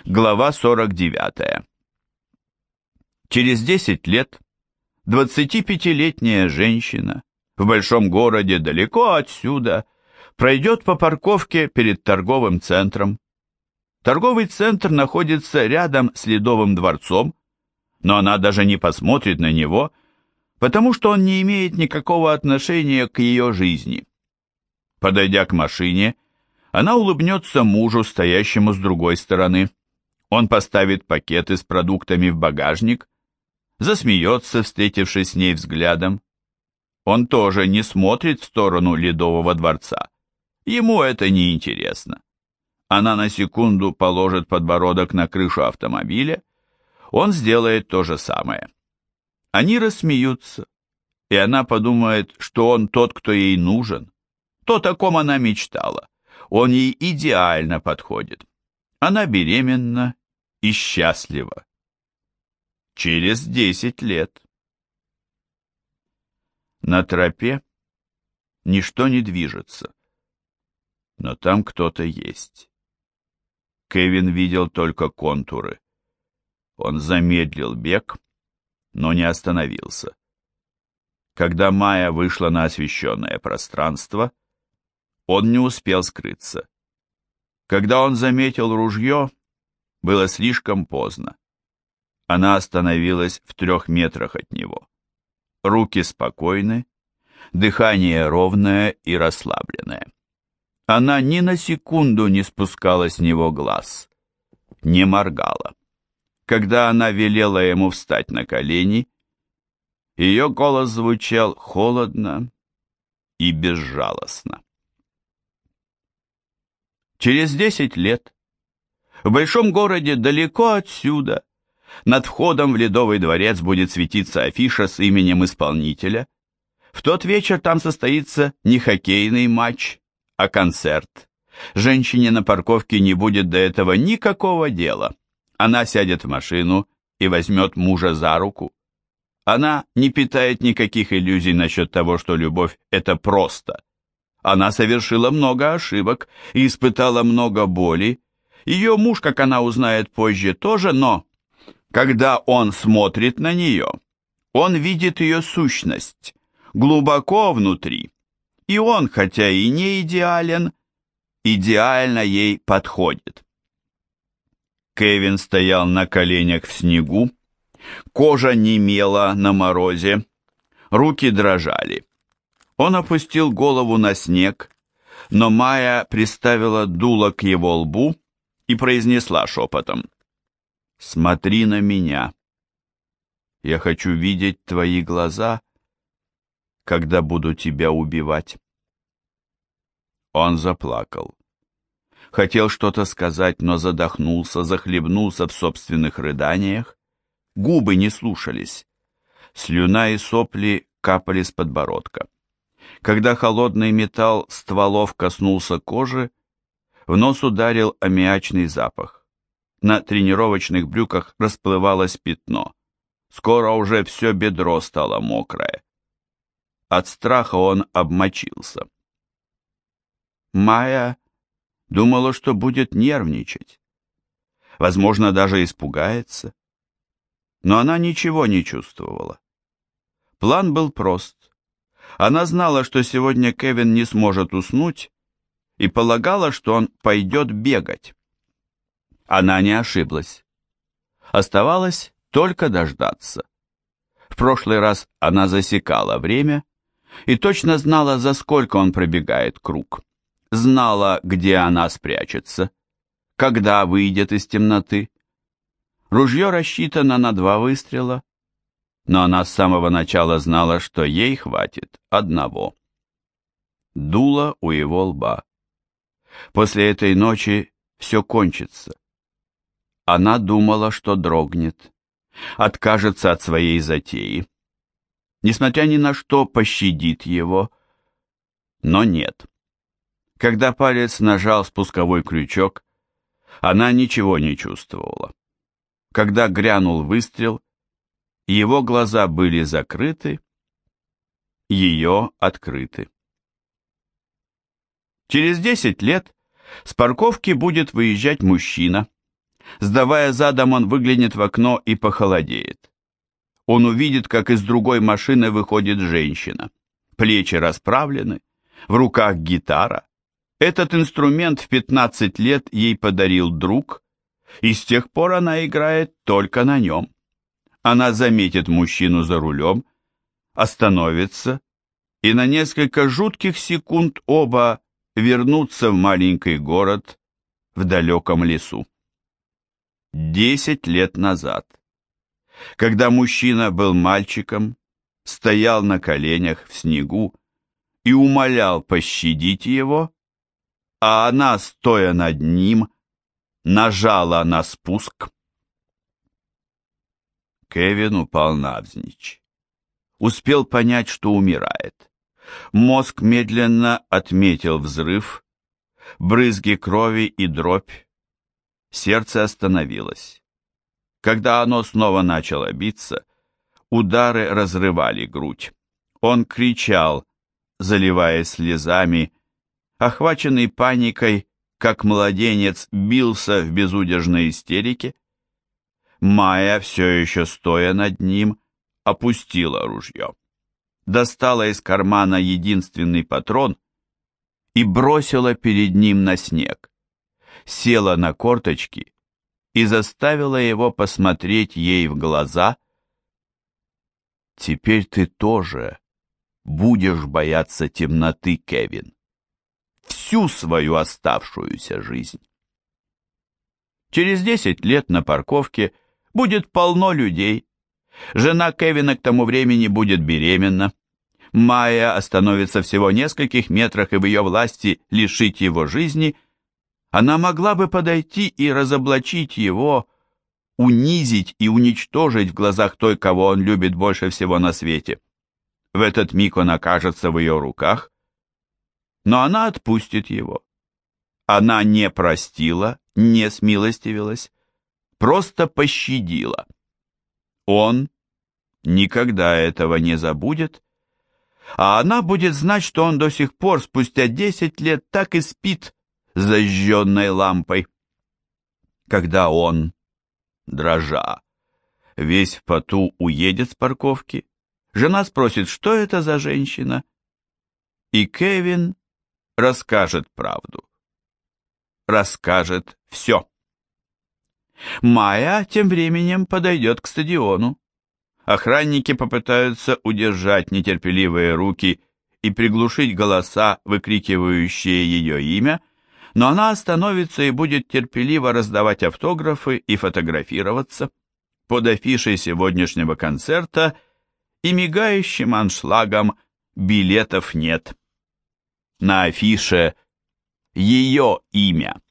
Глава 49. Через 10 лет 25-летняя женщина в большом городе далеко отсюда пройдет по парковке перед торговым центром. Торговый центр находится рядом с Ледовым дворцом, но она даже не посмотрит на него, потому что он не имеет никакого отношения к ее жизни. Подойдя к машине, она улыбнется мужу, стоящему с другой стороны. Он поставит пакеты с продуктами в багажник, засмеется, встретившись с ней взглядом. Он тоже не смотрит в сторону Ледового дворца. Ему это не интересно. Она на секунду положит подбородок на крышу автомобиля. Он сделает то же самое. Они рассмеются, и она подумает, что он тот, кто ей нужен. То, о ком она мечтала. Он ей идеально подходит. Она беременна и счастлива. Через 10 лет. На тропе ничто не движется, но там кто-то есть. Кевин видел только контуры. Он замедлил бег, но не остановился. Когда Майя вышла на освещенное пространство, он не успел скрыться. Когда он заметил ружье, было слишком поздно. Она остановилась в 3 метрах от него. Руки спокойны, дыхание ровное и расслабленное. Она ни на секунду не спускала с него глаз, не моргала. Когда она велела ему встать на колени, ее голос звучал холодно и безжалостно. Через 10 лет в большом городе далеко отсюда над входом в Ледовый дворец будет светиться афиша с именем исполнителя. В тот вечер там состоится не хоккейный матч, а концерт. Женщине на парковке не будет до этого никакого дела. Она сядет в машину и возьмет мужа за руку. Она не питает никаких иллюзий насчет того, что любовь – это просто. Она совершила много ошибок и испытала много боли. Ее муж, как она узнает позже, тоже, но когда он смотрит на нее, он видит ее сущность глубоко внутри. И он, хотя и не идеален, идеально ей подходит. Кевин стоял на коленях в снегу, кожа немела на морозе, руки дрожали. Он опустил голову на снег, но Майя приставила дуло к его лбу и произнесла шепотом: «Смотри на меня. Я хочу видеть твои глаза, когда буду тебя убивать». Он заплакал. Хотел что-то сказать, но задохнулся, захлебнулся в собственных рыданиях. Губы не слушались. Слюна и сопли капали с подбородка. Когда холодный металл стволов коснулся кожи, в нос ударил аммиачный запах. На тренировочных брюках расплывалось пятно. Скоро уже все бедро стало мокрое. От страха он обмочился. Майя думала, что будет нервничать. Возможно, даже испугается. Но она ничего не чувствовала. План был прост. Она знала, что сегодня Кевин не сможет уснуть, и полагала, что он пойдет бегать. Она не ошиблась. Оставалось только дождаться. В прошлый раз она засекала время и точно знала, за сколько он пробегает круг. Знала, где она спрячется, когда выйдет из темноты. Ружье рассчитано на 2 выстрела, но она с самого начала знала, что ей хватит одного. Дуло у его лба. После этой ночи все кончится. Она думала, что дрогнет, откажется от своей затеи. Несмотря ни на что, пощадит его, но нет. Когда палец нажал спусковой крючок, она ничего не чувствовала. Когда грянул выстрел, его глаза были закрыты, ее открыты. Через 10 лет с парковки будет выезжать мужчина. Сдавая задом, он выглянет в окно и похолодеет. Он увидит, как из другой машины выходит женщина. Плечи расправлены, в руках гитара. Этот инструмент в 15 лет ей подарил друг, и с тех пор она играет только на нем. Она заметит мужчину за рулем, остановится, и на несколько жутких секунд оба вернутся в маленький город в далеком лесу. 10 лет назад, когда мужчина был мальчиком, стоял на коленях в снегу и умолял пощадить его, а она, стоя над ним, нажала на спуск. Кевин упал навзничь. Успел понять, что умирает. Мозг медленно отметил взрыв, брызги крови и дробь. Сердце остановилось. Когда оно снова начало биться, удары разрывали грудь. Он кричал, заливаясь слезами, охваченный паникой, как младенец, бился в безудержной истерике. Майя, все еще стоя над ним, опустила ружье, достала из кармана единственный патрон и бросила перед ним на снег, села на корточки и заставила его посмотреть ей в глаза. «Теперь ты тоже будешь бояться темноты, Кевин, всю свою оставшуюся жизнь». Через 10 лет на парковке будет полно людей. Жена Кевина к тому времени будет беременна. Майя остановится всего в нескольких метрах, и в ее власти лишить его жизни. Она могла бы подойти и разоблачить его, унизить и уничтожить в глазах той, кого он любит больше всего на свете. В этот миг он окажется в ее руках, но она отпустит его. Она не простила, не смилостивилась, просто пощадила. Он никогда этого не забудет, а она будет знать, что он до сих пор, спустя 10 лет, так и спит с зажженной лампой. Когда он, дрожа, весь в поту уедет с парковки, жена спросит, что это за женщина, и Кевин расскажет правду. Расскажет все. Майя тем временем подойдет к стадиону. Охранники попытаются удержать нетерпеливые руки и приглушить голоса, выкрикивающие ее имя, но она остановится и будет терпеливо раздавать автографы и фотографироваться под афишей сегодняшнего концерта и мигающим аншлагом «Билетов нет». На афише ее имя.